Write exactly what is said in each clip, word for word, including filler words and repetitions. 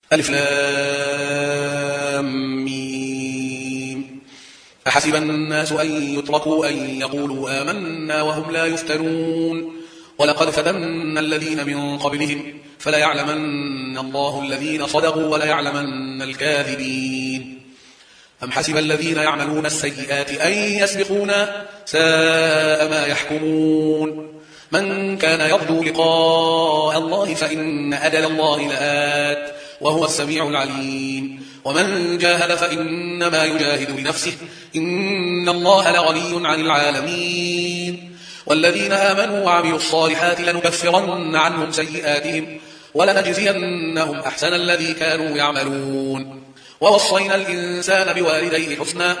ألف لام ميم. أحسب الناس أن يتركوا أن يقولوا آمنا وهم لا يفتنون ولقد فتنا الذين من قبلهم فليعلمن الله الذين صدقوا وليعلمن الكاذبين. أم حسب الذين يعملون السيئات أن يسبقونا ساء ما يحكمون. من كان يرجو لقاء الله فإن أجل الله لآت وهو السميع العليم. ومن جاهد فإنما يجاهد لنفسه إن الله لغني عن العالمين. والذين آمنوا وعملوا الصالحات لنكفرن عنهم سيئاتهم ولنجزينهم أحسن الذي كانوا يعملون. ووصينا الإنسان بوالديه حسنا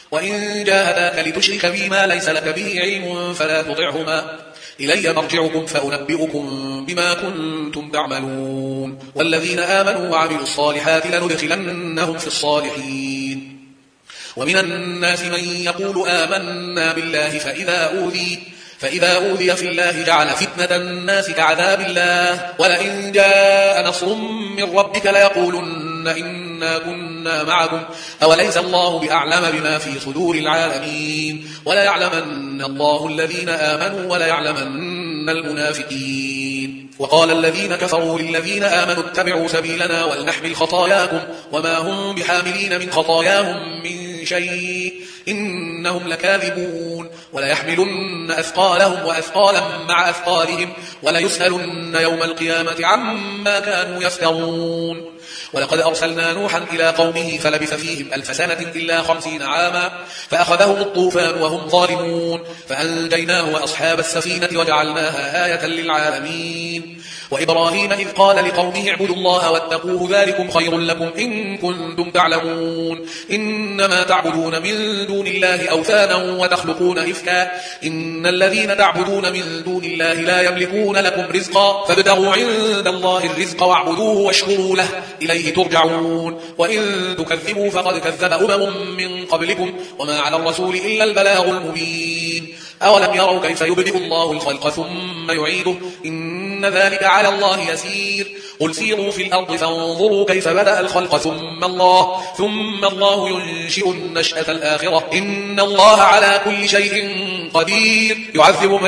وإن جاهداك لتشرك بي ما ليس لك به علم فلا تطعهما إلي مرجعكم فأنبئكم بما كنتم تعملون. والذين آمنوا وعملوا الصالحات لندخلنهم في الصالحين. ومن الناس من يقول آمنا بالله فإذا أوذي فإذا أوذي في الله جعل فتنة الناس كعذاب الله ولئن جاء نصر من ربك ليقولن إنا كنا معكم أوليس الله بأعلم بما في صدور العالمين. وليعلمن الله الذين آمنوا وليعلمن المنافقين. وقال الذين كفروا للذين آمنوا اتبعوا سبيلنا ولنحمل خطاياكم وما هم بحاملين من خطاياهم من شيء إنهم لكاذبون. وليحملن أثقالهم وأثقالا مع أثقالهم وليسألن يوم القيامة عما كانوا يفترون. ولقد أرسلنا نوحا إلى قومه فلبث فيهم ألف سنة إلا خمسين عاما فأخذهم الطوفان وهم ظالمون فأنجيناه وأصحاب السفينة وجعلناها آية للعالمين. وإبراهيم إذ قال لقومه اعبدوا الله واتقوه ذلكم خير لكم إن كنتم تعلمون. إنما تعبدون من دون الله أوثانا وتخلقون إفكا إن الذين تعبدون من دون الله لا يملكون لكم رزقا فابتغوا عند الله الرزق واعبدوه واشكروا له إليه ترجعون. وإن تكذبوا فقد كذب أمم من قبلكم وما على الرسول إلا البلاغ المبين. أولم يروا كيف يبدئ الله الخلق ثم يعيده إن ذلك على الله يسير. قل سيروا في الأرض فانظروا كيف بدأ الخلق ثم الله ثم الله ينشئ النشأة الآخرة إن الله على كل شيء قدير. يعذب من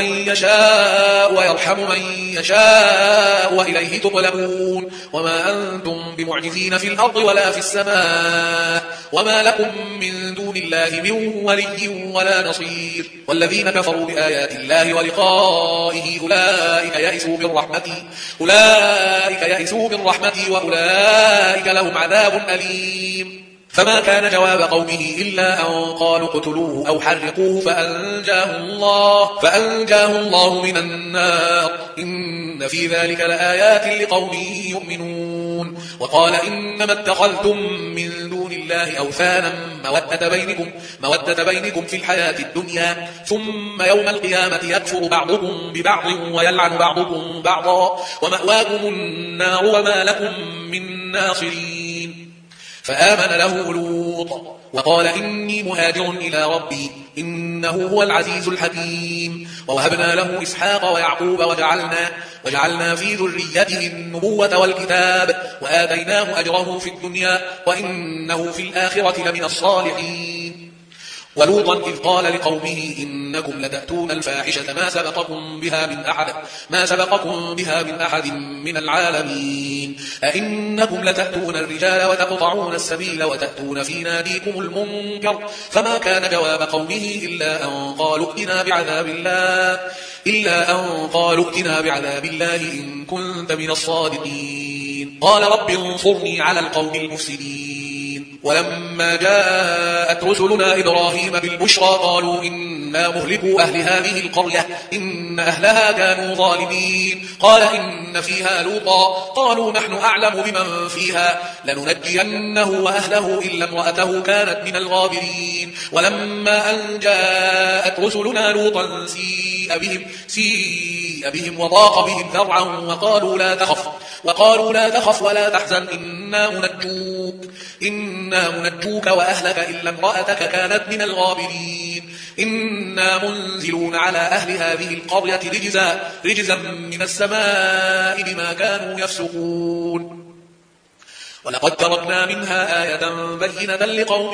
يشاء ويرحم من يشاء وإليه تقلبون. وما أنتم بمعجزين في الأرض ولا في السماء وما لكم من دون الله من ولي ولا نصير. والذين كفروا بآيات الله ولقائه أولئك يئسوا من رحمتي أولئك يئسوا من رحمتي وأولئك لهم عذاب أليم. فما كان جواب قومه إلا أن قالوا اقتلوه أو حرقوه فأنجاه الله فأنجاه الله من النار إن في ذلك لآيات لقوم يؤمنون. وقال إنما اتخذتم من دون الله أوثانا مودة بينكم مودة بينكم في الحياة الدنيا ثم يوم القيامة يكفر بعضكم ببعض ويلعن بعضكم بعضا ومأواكم النار وما لكم من ناصرين. فآمن له لوط وقال إني مهاجر إلى ربي إنه هو العزيز الحكيم. ووهبنا له إسحاق ويعقوب وجعلنا, وجعلنا في ذريته النبوة والكتاب وآتيناه أجره في الدنيا وإنه في الآخرة لمن الصالحين. ولوطا إذ قال لقومه إنكم لتأتون الفاحشة ما سبقكم بها من أحد ما سبقكم بها من أحد من العالمين. أئنكم لتأتون الرجال وتقطعون السبيل وتأتون في ناديكم المنكر. فما كان جواب قومه إلا أن قالوا ائتنا بعذاب الله إلا أن قالوا ائتنا بعذاب الله إن كنت من الصادقين. قال رب انصرني على القوم المفسدين. ولما جاءت رسلنا إبراهيم بالبشرى قالوا إنا مهلكوا أهل هذه القرية إن أهلها كانوا ظالمين. قال إن فيها لوطا قالوا نحن أعلم بمن فيها لننجينه وأهله إلا امرأته كانت من الغابرين. ولما أن جاءت رسلنا لوطا سيء بهم سيء بهم وضاق بهم ذرعا وقالوا لا تخف وقالوا لا تخف ولا تحزن إنا منجوك إنا منجوك وأهلك إلا امرأتك كانت من الغابرين. إنا منزلون على أهل هذه القرية رجزا رجزا من السماء بما كانوا يفسقون. ولقد تركنا منها آية بينة لقوم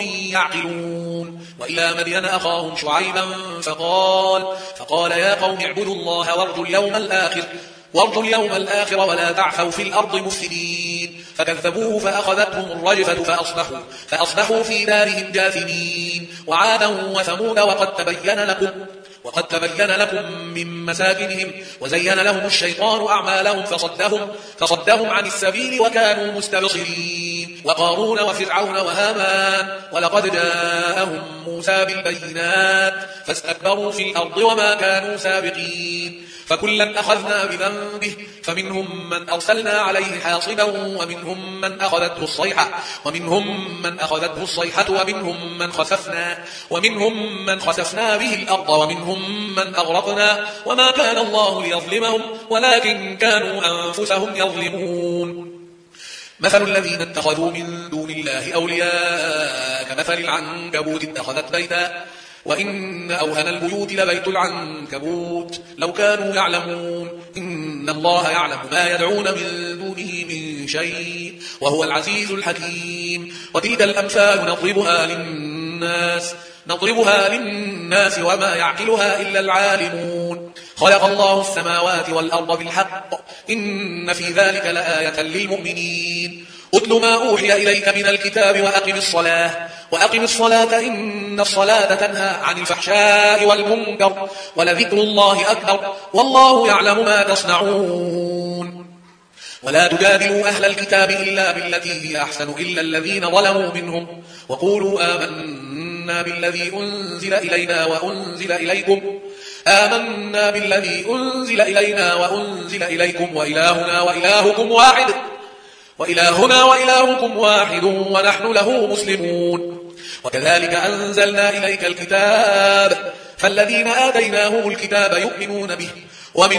يعقلون وإلى مدين أخاهم شعيبا فقال, فقال يا قوم اعبدوا الله وارجوا اليوم الآخر وارجوا اليوم الآخر ولا تعثوا في الأرض مفسدين فكذبوه فأخذتهم الرجفة فأصبحوا, فأصبحوا في دارهم جاثمين وعادا وثمود وقد تبين لكم وقد تبين لكم من مساكنهم وزين لهم الشيطان أعمالهم فصدهم, فصدهم عن السبيل وكانوا مستبصرين وقارون وفرعون وهامان ولقد جاءهم موسى بالبينات فاستكبروا في الأرض وما كانوا سابقين فكلا أخذنا بذنبه فمنهم من أرسلنا عليه حاصبا ومنهم من أخذته الصيحة ومنهم من أخذته الصيحة ومنهم من خسفنا ومنهم من خسفنا به الأرض ومنهم من أغرقنا وما كان الله ليظلمهم ولكن كانوا أنفسهم يظلمون مثل الذين اتخذوا من دون الله أولياء كمثل العنكبوت اتخذت بيتا وإن أوهن البيوت لبيت العنكبوت لو كانوا يعلمون إن الله يعلم ما يدعون من دونه من شيء وهو العزيز الحكيم وتلك الأمثال نضربها للناس نضربها للناس وما يعقلها إلا العالمون خلق الله السماوات والأرض بالحق إن في ذلك لآية للمؤمنين أتل ما أوحي إليك من الكتاب وأقم الصلاة وأقم الصلاة إن الصلاة تنهى عن الفحشاء والمنكر ولذكر الله أكبر والله يعلم ما تصنعون ولا تجادلوا أهل الكتاب إلا بالتي هي أحسن إلا الذين ظلموا منهم وقولوا آمنا بالذي أنزل إلينا وأنزل إليكم آمنا بالذي أنزل إلينا وأنزل إليكم وإلهنا وإلهكم واحد وإلهنا وإلهكم واحد ونحن له مسلمون وكذلك أنزلنا إليك الكتاب فالذين آتيناهم الكتاب يؤمنون به ومن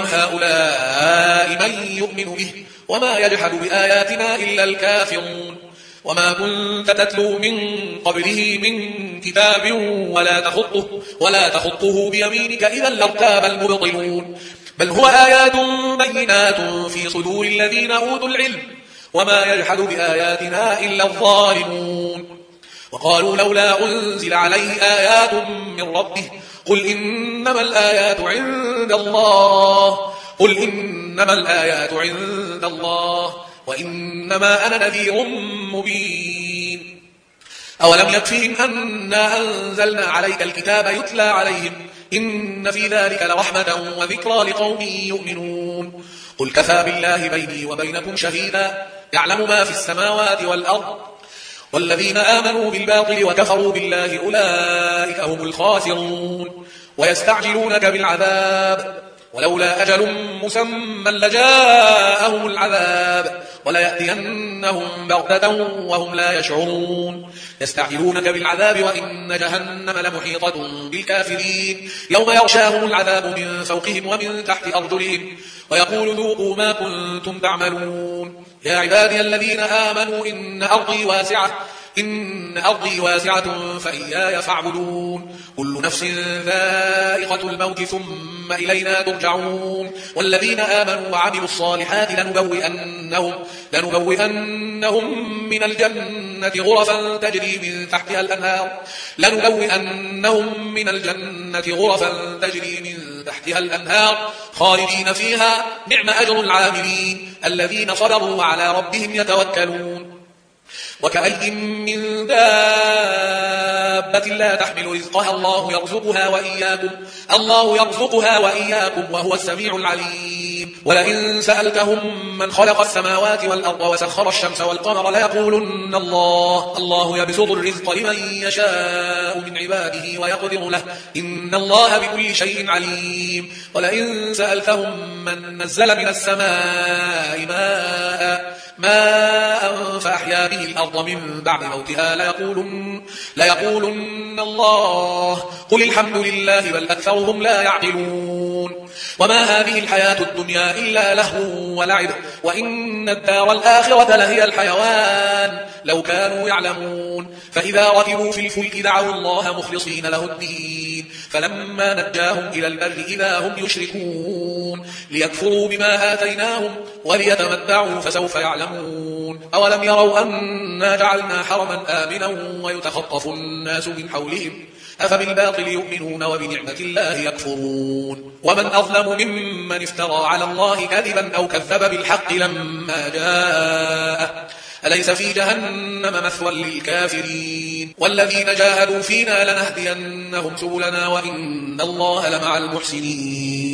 هؤلاء من يؤمن به وما يجحد بآياتنا إلا الكافرون وما كنت تتلو من قبله من كتاب ولا تخطه, ولا تخطه بيمينك إذا لارتاب المبطلون بل هو آيات بينات في صدور الذين أوتوا العلم وما يجحد بآياتنا إلا الظالمون وقالوا لولا أنزل عليه آيات من ربه قل إنما الآيات عند الله قل إنما الآيات عند الله وإنما أنا نذير مبين أولم يكفهم أنا أنزلنا عليك الكتاب يتلى عليهم إن في ذلك لرحمة وذكرى لقوم يؤمنون قل كفى بالله بيني وبينكم شهيدا يعلم ما في السماوات والأرض والذين آمنوا بالباطل وكفروا بالله أولئك هم الخاسرون ويستعجلونك بالعذاب ولولا أجل مسمى لجاءهم العذاب وليأتينهم بغتة وهم لا يشعرون يستعجلونك بالعذاب وإن جهنم لمحيطة بالكافرين يوم يغشاهم العذاب من فوقهم ومن تحت أرجلهم ويقول ذوقوا ما كنتم تعملون يا عبادي الذين آمنوا إن أرضي واسعة إن أرضي واسعة فإياي فاعبدون كل نفس ذائقة الموت ثم إلينا ترجعون والذين آمنوا وعملوا الصالحات لنبوئنهم, لنبوئنهم من الجنة غرفا تجري من تحتها الأنهار لنبوئنهم من الجنة غرفا تجري من تحتها الأنهار خالدين فيها نعم أجر العاملين الذين صبروا وعلى ربهم يتوكلون وكأي من دابة لا تحمل رزقها الله يرزقها وإياكم الله يرزقها وإياكم وهو السميع العليم ولئن سألتهم من خلق السماوات والأرض وسخر الشمس والقمر ليقولن الله الله يبسط الرزق لمن يشاء من عباده ويقدر له إن الله بكل شيء عليم ولئن سألتهم من نزل من السماء ماء ماء فأحيا به الأرض من بعد موتها ليقولن, ليقولن الله قل الحمد لله بل أكثرهم لا يعقلون وما هذه الحياة الدنيا إلا لهو ولعب وإن الدار الآخرة لهي الحيوان لو كانوا يعلمون فإذا ركبوا في الفلك دعوا الله مخلصين له الدين فلما نجاهم إلى البر إذا هم يشركون ليكفروا بما آتيناهم وليتمتعوا فسوف يعلمون أولم يروا أنا جعلنا حرما آمنا ويتخطف الناس من حولهم أفبالباطل يؤمنون وبنعمة الله يكفرون ومن أظلم ممن افترى على الله كذبا أو كذب بالحق لما جاءه أليس في جهنم مثوى للكافرين والذين جاهدوا فينا لنهدينهم سبلنا وإن الله لمع المحسنين